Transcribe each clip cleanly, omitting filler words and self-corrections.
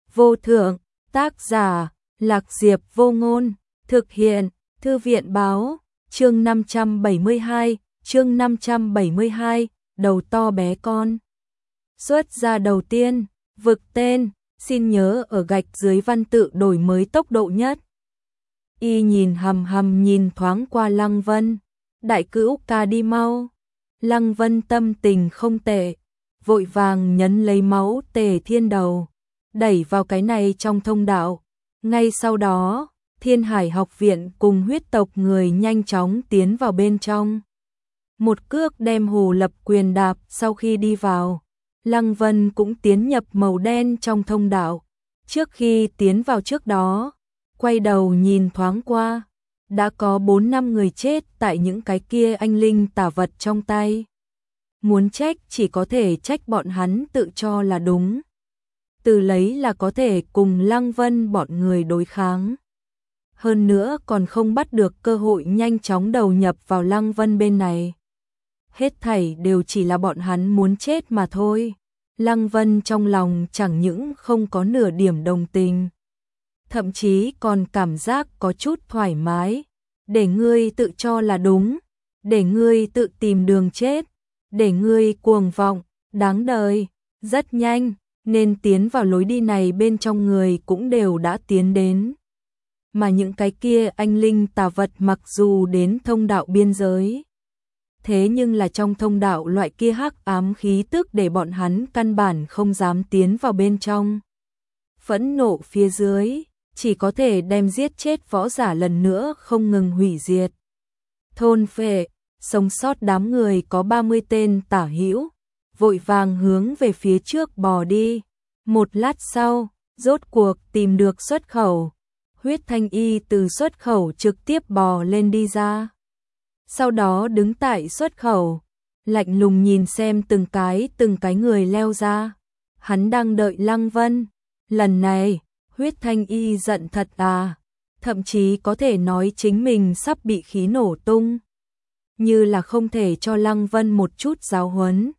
vô thượng, tác giả, Lạc Diệp Vô Ngôn, thực hiện, Thư viện báo, chương 572, đầu to bé con. Xuất ra đầu tiên, vực tên, xin nhớ ở gạch dưới văn tự đổi mới tốc độ nhất. Y nhìn hầm hầm nhìn thoáng qua Lăng Vân, đại cữu ca đi mau. Lăng Vân tâm tình không tệ, vội vàng nhấn lấy máu Tề Thiên đầu, đẩy vào cái này trong thông đạo. Ngay sau đó, Thiên Hải học viện cùng huyết tộc người nhanh chóng tiến vào bên trong. Một cước đem Hồ Lập Quyền đạp sau khi đi vào. Lăng Vân cũng tiến nhập màu đen trong thông đạo. Trước khi tiến vào trước đó, quay đầu nhìn thoáng qua, đã có 4-5 người chết tại những cái kia anh linh tà vật trong tay. Muốn trách chỉ có thể trách bọn hắn tự cho là đúng. Từ lấy là có thể cùng Lăng Vân bọn người đối kháng. Hơn nữa còn không bắt được cơ hội nhanh chóng đầu nhập vào Lăng Vân bên này. Hết thảy đều chỉ là bọn hắn muốn chết mà thôi. Lăng Vân trong lòng chẳng những không có nửa điểm đồng tình, thậm chí còn cảm giác có chút thoải mái. Để ngươi tự cho là đúng, để ngươi tự tìm đường chết, để ngươi cuồng vọng, đáng đời. Rất nhanh, nên tiến vào lối đi này bên trong người cũng đều đã tiến đến. Mà những cái kia anh linh tà vật mặc dù đến thông đạo biên giới, thế nhưng là trong thông đạo loại kia hắc ám khí tức để bọn hắn căn bản không dám tiến vào bên trong. Phẫn nộ phía dưới, chỉ có thể đem giết chết võ giả lần nữa không ngừng hủy diệt. Thôn phệ, sống sót đám người có 30 tên tả hữu, vội vàng hướng về phía trước bò đi. Một lát sau, rốt cuộc tìm được xuất khẩu. Huyết Thanh Y từ xuất khẩu trực tiếp bò lên đi ra. Sau đó đứng tại xuất khẩu, lạnh lùng nhìn xem từng cái người leo ra. Hắn đang đợi Lăng Vân. Lần này, Huyết Thanh Y giận thật à, thậm chí có thể nói chính mình sắp bị khí nổ tung. Như là không thể cho Lăng Vân một chút giáo huấn.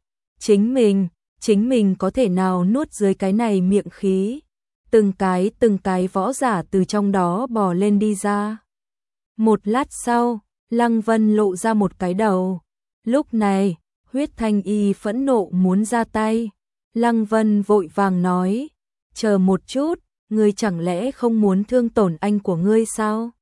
Chính mình có thể nào nuốt dưới cái này miệng khí. Từng cái võ giả từ trong đó bò lên đi ra. Một lát sau, Lăng Vân lộ ra một cái đầu. Lúc này, Huyết Thanh Y phẫn nộ muốn ra tay. Lăng Vân vội vàng nói, chờ một chút, ngươi chẳng lẽ không muốn thương tổn anh của ngươi sao?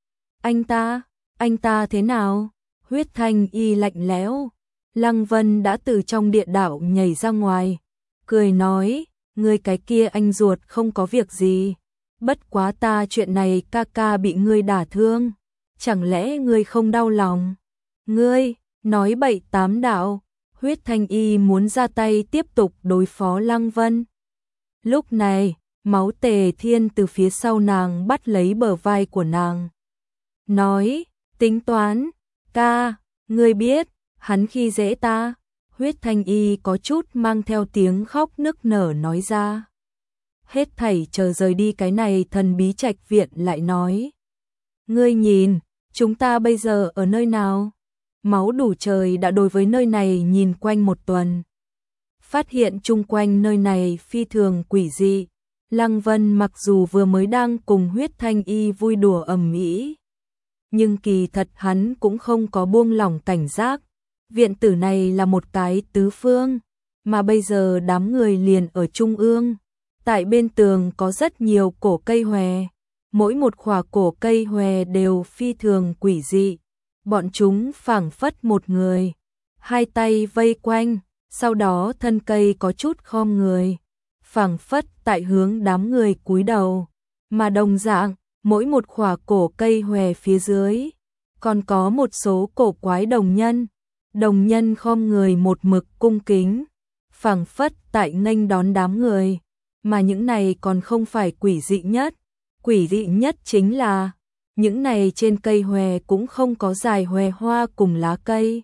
Anh ta thế nào? Huyết Thanh Y lạnh lẽo. Lăng Vân đã từ trong địa đạo nhảy ra ngoài, cười nói, ngươi cái kia anh ruột không có việc gì. Bất quá ta chuyện này ca ca bị ngươi đả thương, chẳng lẽ ngươi không đau lòng? Ngươi, nói bậy tám đạo. Huyết Thanh Y muốn ra tay tiếp tục đối phó Lăng Vân. Lúc này, máu Tề Thiên từ phía sau nàng bắt lấy bờ vai của nàng. Nói, tính toán, ca, ngươi biết, hắn khi dễ ta. Huyết Thanh Y có chút mang theo tiếng khóc nức nở nói ra. Hết thảy chờ rời đi cái này thần bí trạch viện lại nói. Ngươi nhìn, chúng ta bây giờ ở nơi nào? Máu đủ trời đã đối với nơi này nhìn quanh một tuần. Phát hiện chung quanh nơi này phi thường quỷ dị. Lăng Vân mặc dù vừa mới đang cùng Huyết Thanh Y vui đùa ầm ĩ, nhưng kỳ thật hắn cũng không có buông lỏng cảnh giác. Viện tử này là một cái tứ phương, mà bây giờ đám người liền ở trung ương. Tại bên tường có rất nhiều cổ cây hòe, mỗi một khỏa cổ cây hòe đều phi thường quỷ dị. Bọn chúng phảng phất một người, hai tay vây quanh, sau đó thân cây có chút khom người, phảng phất tại hướng đám người cúi đầu. Mà đồng dạng, mỗi một khỏa cổ cây hòe phía dưới, còn có một số cổ quái đồng nhân. Đồng nhân khom người một mực cung kính, phảng phất tại nghênh đón đám người. Mà những này còn không phải quỷ dị nhất. Quỷ dị nhất chính là, những này trên cây hòe cũng không có dài hòe hoa cùng lá cây,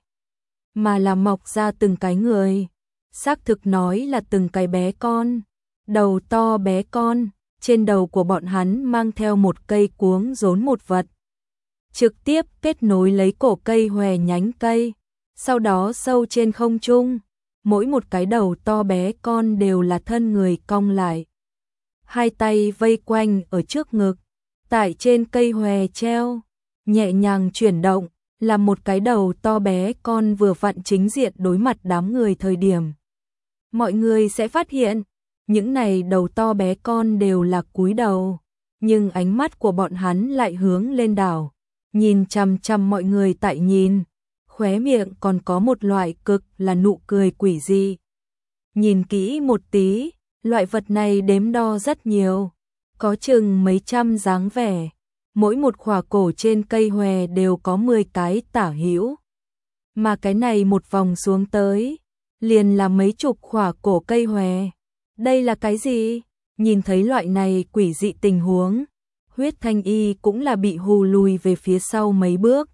mà là mọc ra từng cái người. Xác thực nói là từng cái bé con, đầu to bé con, trên đầu của bọn hắn mang theo một cây cuống rốn một vật. Trực tiếp kết nối lấy cổ cây hòe nhánh cây. Sau đó sâu trên không trung, mỗi một cái đầu to bé con đều là thân người cong lại. hai tay vây quanh ở trước ngực, tại trên cây hòe treo, nhẹ nhàng chuyển động, là một cái đầu to bé con vừa vặn chính diện đối mặt đám người thời điểm. Mọi người sẽ phát hiện, những này đầu to bé con đều là cúi đầu, nhưng ánh mắt của bọn hắn lại hướng lên đảo, nhìn chằm chằm mọi người tại nhìn, khóe miệng còn có một loại cực là nụ cười quỷ dị. Nhìn kỹ một tí, loại vật này đếm đo rất nhiều, có chừng mấy trăm dáng vẻ, mỗi một khỏa cổ trên cây hòe đều có 10 cái tả hữu. Mà cái này một vòng xuống tới, liền là mấy chục khỏa cổ cây hòe. Đây là cái gì? Nhìn thấy loại này quỷ dị tình huống, Huyết Thanh Y cũng là bị hù lùi về phía sau mấy bước,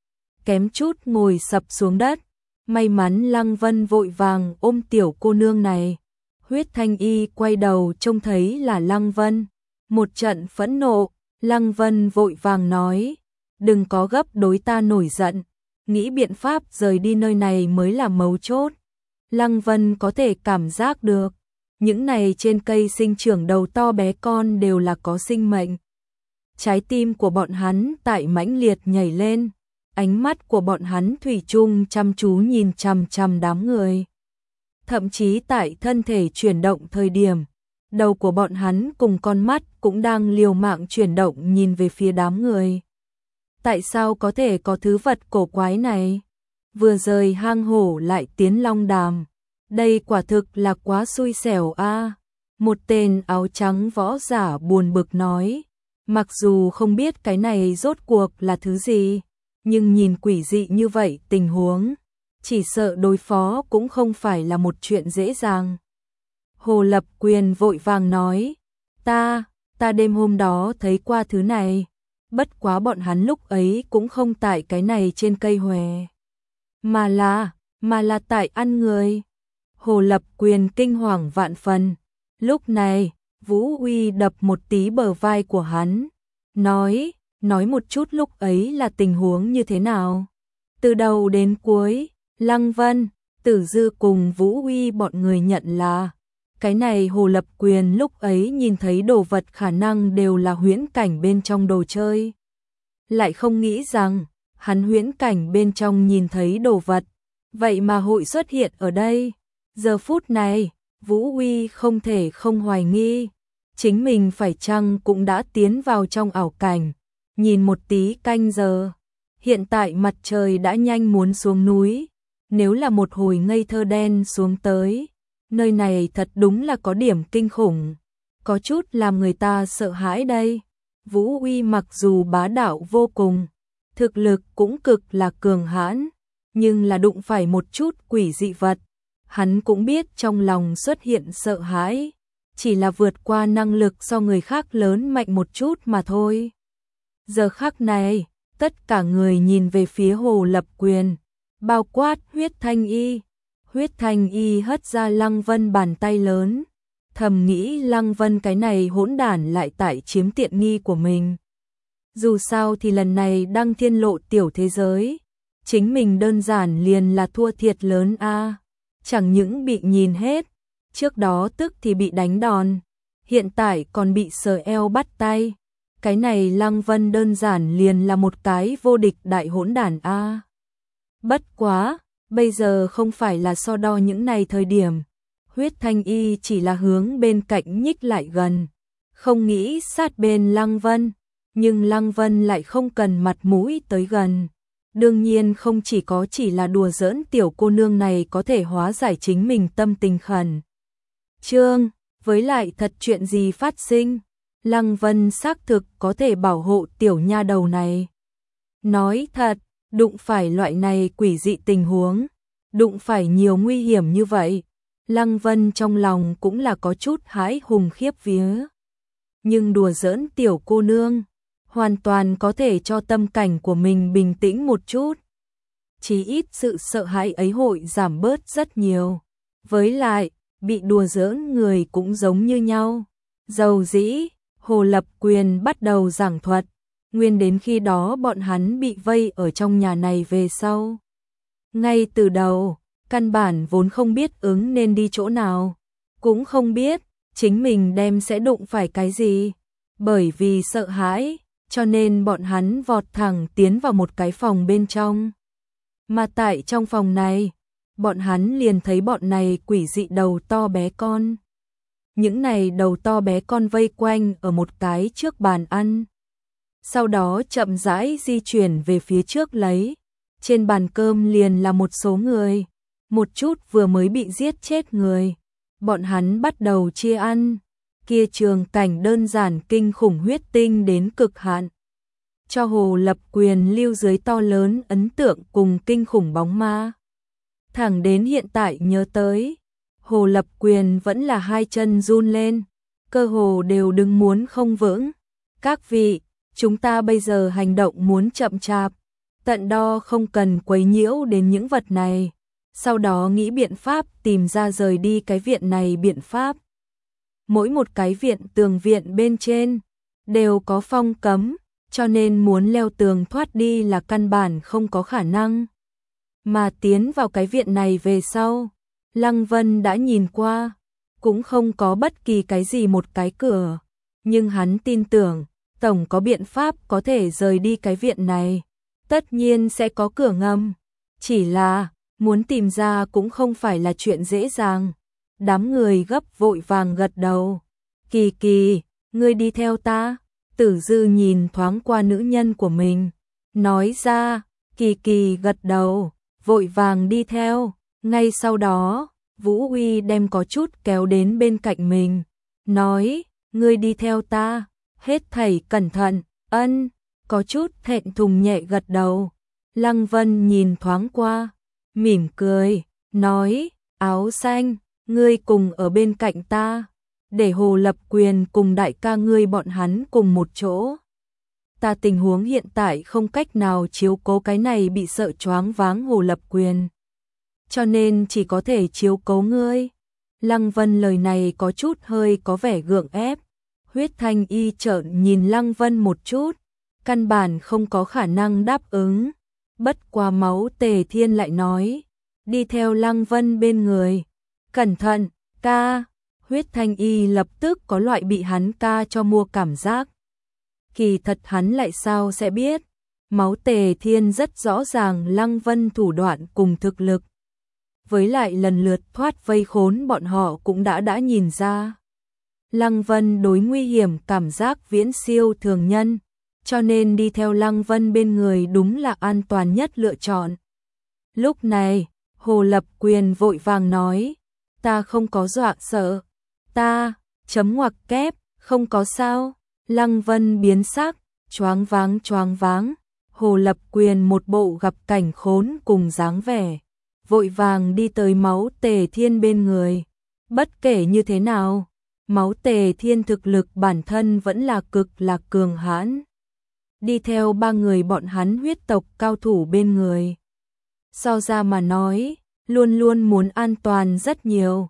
kém chút ngồi sập xuống đất. May mắn Lăng Vân vội vàng ôm tiểu cô nương này. Huyết Thanh Y quay đầu trông thấy là Lăng Vân, một trận phẫn nộ. Lăng Vân vội vàng nói, đừng có gấp đối ta nổi giận, nghĩ biện pháp rời đi nơi này mới là mấu chốt. Lăng Vân có thể cảm giác được, những này trên cây sinh trưởng đầu to bé con đều là có sinh mệnh. Trái tim của bọn hắn tại mãnh liệt nhảy lên, ánh mắt của bọn hắn thủy chung chăm chú nhìn chằm chằm đám người. Thậm chí tại thân thể chuyển động thời điểm, đầu của bọn hắn cùng con mắt cũng đang liều mạng chuyển động nhìn về phía đám người. Tại sao có thể có thứ vật cổ quái này? Vừa rời hang hổ lại tiến long đàm. Đây quả thực là quá xui xẻo a. Một tên áo trắng võ giả buồn bực nói. Mặc dù không biết cái này rốt cuộc là thứ gì, nhưng nhìn quỷ dị như vậy tình huống, chỉ sợ đối phó cũng không phải là một chuyện dễ dàng. Hồ Lập Quyền vội vàng nói, ta đêm hôm đó thấy qua thứ này, bất quá bọn hắn lúc ấy cũng không tại cái này trên cây hòe, mà là tại ăn người. Hồ Lập Quyền kinh hoàng vạn phần, lúc này, Vũ Uy đập một tí bờ vai của hắn, nói một chút lúc ấy là tình huống như thế nào. Từ đầu đến cuối, Lăng Vân, Tử Dư cùng Vũ Uy bọn người nhận là cái này Hồ Lập Quyền lúc ấy nhìn thấy đồ vật khả năng đều là huyễn cảnh bên trong đồ chơi. Lại không nghĩ rằng, hắn huyễn cảnh bên trong nhìn thấy đồ vật, vậy mà hội xuất hiện ở đây. Giờ phút này, Vũ Uy không thể không hoài nghi, chính mình phải chăng cũng đã tiến vào trong ảo cảnh. Nhìn một tí canh giờ, hiện tại mặt trời đã nhanh muốn xuống núi, nếu là một hồi ngây thơ đen xuống tới, nơi này thật đúng là có điểm kinh khủng, có chút làm người ta sợ hãi đây. Vũ Uy mặc dù bá đạo vô cùng, thực lực cũng cực là cường hãn, nhưng là đụng phải một chút quỷ dị vật, hắn cũng biết trong lòng xuất hiện sợ hãi, chỉ là vượt qua năng lực so người khác lớn mạnh một chút mà thôi. Giờ khắc này, tất cả người nhìn về phía Hồ Lập Quyền, bao quát Huyết Thanh Y. Huyết Thanh Y hất ra Lăng Vân bàn tay lớn, thầm nghĩ Lăng Vân cái này hỗn đản lại tại chiếm tiện nghi của mình. Dù sao thì lần này đăng thiên lộ tiểu thế giới, chính mình đơn giản liền là thua thiệt lớn a. Chẳng những bị nhìn hết, trước đó tức thì bị đánh đòn, hiện tại còn bị sờ eo bắt tay. Cái này Lăng Vân đơn giản liền là một cái vô địch đại hỗn đản a. Bất quá, bây giờ không phải là so đo những này thời điểm. Huyết Thanh Y chỉ là hướng bên cạnh nhích lại gần, không nghĩ sát bên Lăng Vân, nhưng Lăng Vân lại không cần mặt mũi tới gần. Đương nhiên không chỉ là đùa giỡn tiểu cô nương này có thể hóa giải chính mình tâm tình khẩn trương, với lại thật chuyện gì phát sinh, Lăng Vân xác thực có thể bảo hộ tiểu nha đầu này. Nói thật, đụng phải loại này quỷ dị tình huống, đụng phải nhiều nguy hiểm như vậy, Lăng Vân trong lòng cũng là có chút hãi hùng khiếp vía. Nhưng đùa giỡn tiểu cô nương, hoàn toàn có thể cho tâm cảnh của mình bình tĩnh một chút. Chí ít sự sợ hãi ấy hội giảm bớt rất nhiều. Với lại, bị đùa giỡn người cũng giống như nhau. Dầu dĩ, Hồ Lập Quyền bắt đầu giảng thuật, nguyên đến khi đó bọn hắn bị vây ở trong nhà này về sau. Ngay từ đầu, căn bản vốn không biết ứng nên đi chỗ nào, cũng không biết chính mình đem sẽ đụng phải cái gì. Bởi vì sợ hãi, cho nên bọn hắn vọt thẳng tiến vào một cái phòng bên trong. Mà tại trong phòng này, bọn hắn liền thấy bọn này quỷ dị đầu to bé con. Những này đầu to bé con vây quanh ở một cái trước bàn ăn. Sau đó chậm rãi di chuyển về phía trước lấy. Trên bàn cơm liền là một số người. Một chút vừa mới bị giết chết người. Bọn hắn bắt đầu chia ăn. Kia trường cảnh đơn giản kinh khủng huyết tinh đến cực hạn. Cho Hồ Lập Quyền lưu dưới to lớn ấn tượng cùng kinh khủng bóng ma. Thẳng đến hiện tại nhớ tới, Hồ Lập Quyền vẫn là hai chân run lên, cơ hồ đều đứng muốn không vững. Các vị, chúng ta bây giờ hành động muốn chậm chạp, tận đo không cần quấy nhiễu đến những vật này, sau đó nghĩ biện pháp tìm ra rời đi cái viện này biện pháp. Mỗi một cái viện tường viện bên trên đều có phong cấm, cho nên muốn leo tường thoát đi là căn bản không có khả năng. Mà tiến vào cái viện này về sau, Lăng Vân đã nhìn qua, cũng không có bất kỳ cái gì một cái cửa, nhưng hắn tin tưởng, tổng có biện pháp có thể rời đi cái viện này, tất nhiên sẽ có cửa ngầm, chỉ là muốn tìm ra cũng không phải là chuyện dễ dàng. Đám người gấp vội vàng gật đầu. Kỳ Kỳ, ngươi đi theo ta. Tử Dư nhìn thoáng qua nữ nhân của mình, nói ra. Kỳ Kỳ gật đầu, vội vàng đi theo. Ngay sau đó, Vũ Uy đem có chút kéo đến bên cạnh mình, nói, ngươi đi theo ta, hết thảy cẩn thận. Ân, có chút thẹn thùng nhẹ gật đầu. Lăng Vân nhìn thoáng qua, mỉm cười, nói, áo xanh, ngươi cùng ở bên cạnh ta, để Hồ Lập Quyền cùng đại ca ngươi bọn hắn cùng một chỗ. Ta tình huống hiện tại không cách nào chiếu cố cái này bị sợ choáng váng Hồ Lập Quyền, cho nên chỉ có thể chiếu cố ngươi. Lăng Vân lời này có chút hơi có vẻ gượng ép. Huyết Thanh Y trợn nhìn Lăng Vân một chút, căn bản không có khả năng đáp ứng. Bất quá Máu Tề Thiên lại nói, đi theo Lăng Vân bên người. Cẩn thận, ca. Huyết Thanh Y lập tức có loại bị hắn ca cho mua cảm giác. Kỳ thật hắn lại sao sẽ biết. Máu Tề Thiên rất rõ ràng Lăng Vân thủ đoạn cùng thực lực. Với lại lần lượt thoát vây khốn bọn họ cũng đã nhìn ra. Lăng Vân đối nguy hiểm cảm giác viễn siêu thường nhân, cho nên đi theo Lăng Vân bên người đúng là an toàn nhất lựa chọn. Lúc này, Hồ Lập Quyền vội vàng nói, ta không có dọa sợ, ta, chấm ngoặc kép, không có sao. Lăng Vân biến sắc, choáng váng. Hồ Lập Quyền một bộ gặp cảnh khốn cùng dáng vẻ, vội vàng đi tới Máu Tề Thiên bên người. Bất kể như thế nào, Máu Tề Thiên thực lực bản thân vẫn là cực là cường hãn. Đi theo ba người bọn hắn huyết tộc cao thủ bên người, so ra mà nói, luôn luôn muốn an toàn rất nhiều.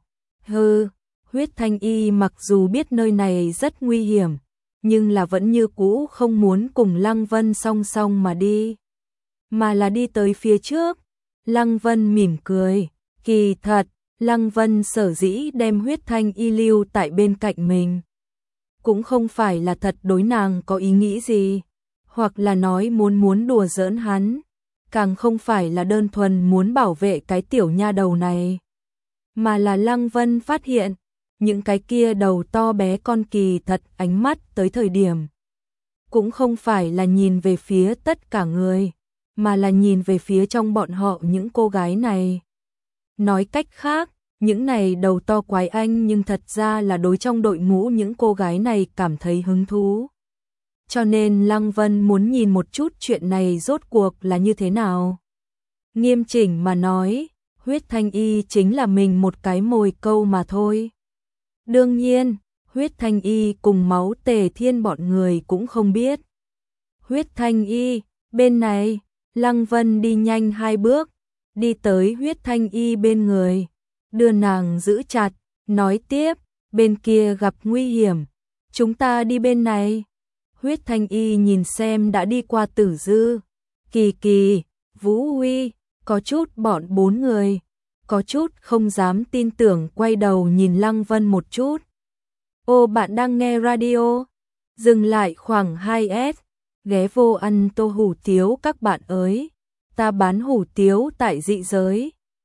Huyết Thanh Y mặc dù biết nơi này rất nguy hiểm, nhưng là vẫn như cũ không muốn cùng Lăng Vân song song mà đi, mà là đi tới phía trước. Lăng Vân mỉm cười, kỳ thật, Lăng Vân sở dĩ đem Huyết Thanh Y lưu tại bên cạnh mình, cũng không phải là thật đối nàng có ý nghĩ gì, hoặc là nói muốn đùa giỡn hắn, càng không phải là đơn thuần muốn bảo vệ cái tiểu nha đầu này, mà là Lăng Vân phát hiện, những cái kia đầu to bé con kỳ thật ánh mắt tới thời điểm, cũng không phải là nhìn về phía tất cả người, mà là nhìn về phía trong bọn họ những cô gái này. Nói cách khác, những này đầu to quái anh nhưng thật ra là đối trong đội ngũ những cô gái này cảm thấy hứng thú. Cho nên Lăng Vân muốn nhìn một chút chuyện này rốt cuộc là như thế nào. Nghiêm chỉnh mà nói, Huyết Thanh Y chính là mình một cái mồi câu mà thôi. Đương nhiên, Huyết Thanh Y cùng Máu Tề Thiên bọn người cũng không biết. Huyết Thanh Y, bên này, Lăng Vân đi nhanh 2 bước, đi tới Huyết Thanh Y bên người, đưa nàng giữ chặt, nói tiếp, bên kia gặp nguy hiểm, chúng ta đi bên này. Huyết Thanh Y nhìn xem đã đi qua Tử Dư, Kỳ Kỳ, Vũ Uy, có chút bọn 4 người, có chút không dám tin tưởng quay đầu nhìn Lăng Vân một chút. Ô bạn đang nghe radio. Dừng lại khoảng 2S. Ghé vô ăn tô hủ tiếu các bạn ơi. Ta bán hủ tiếu tại dị giới.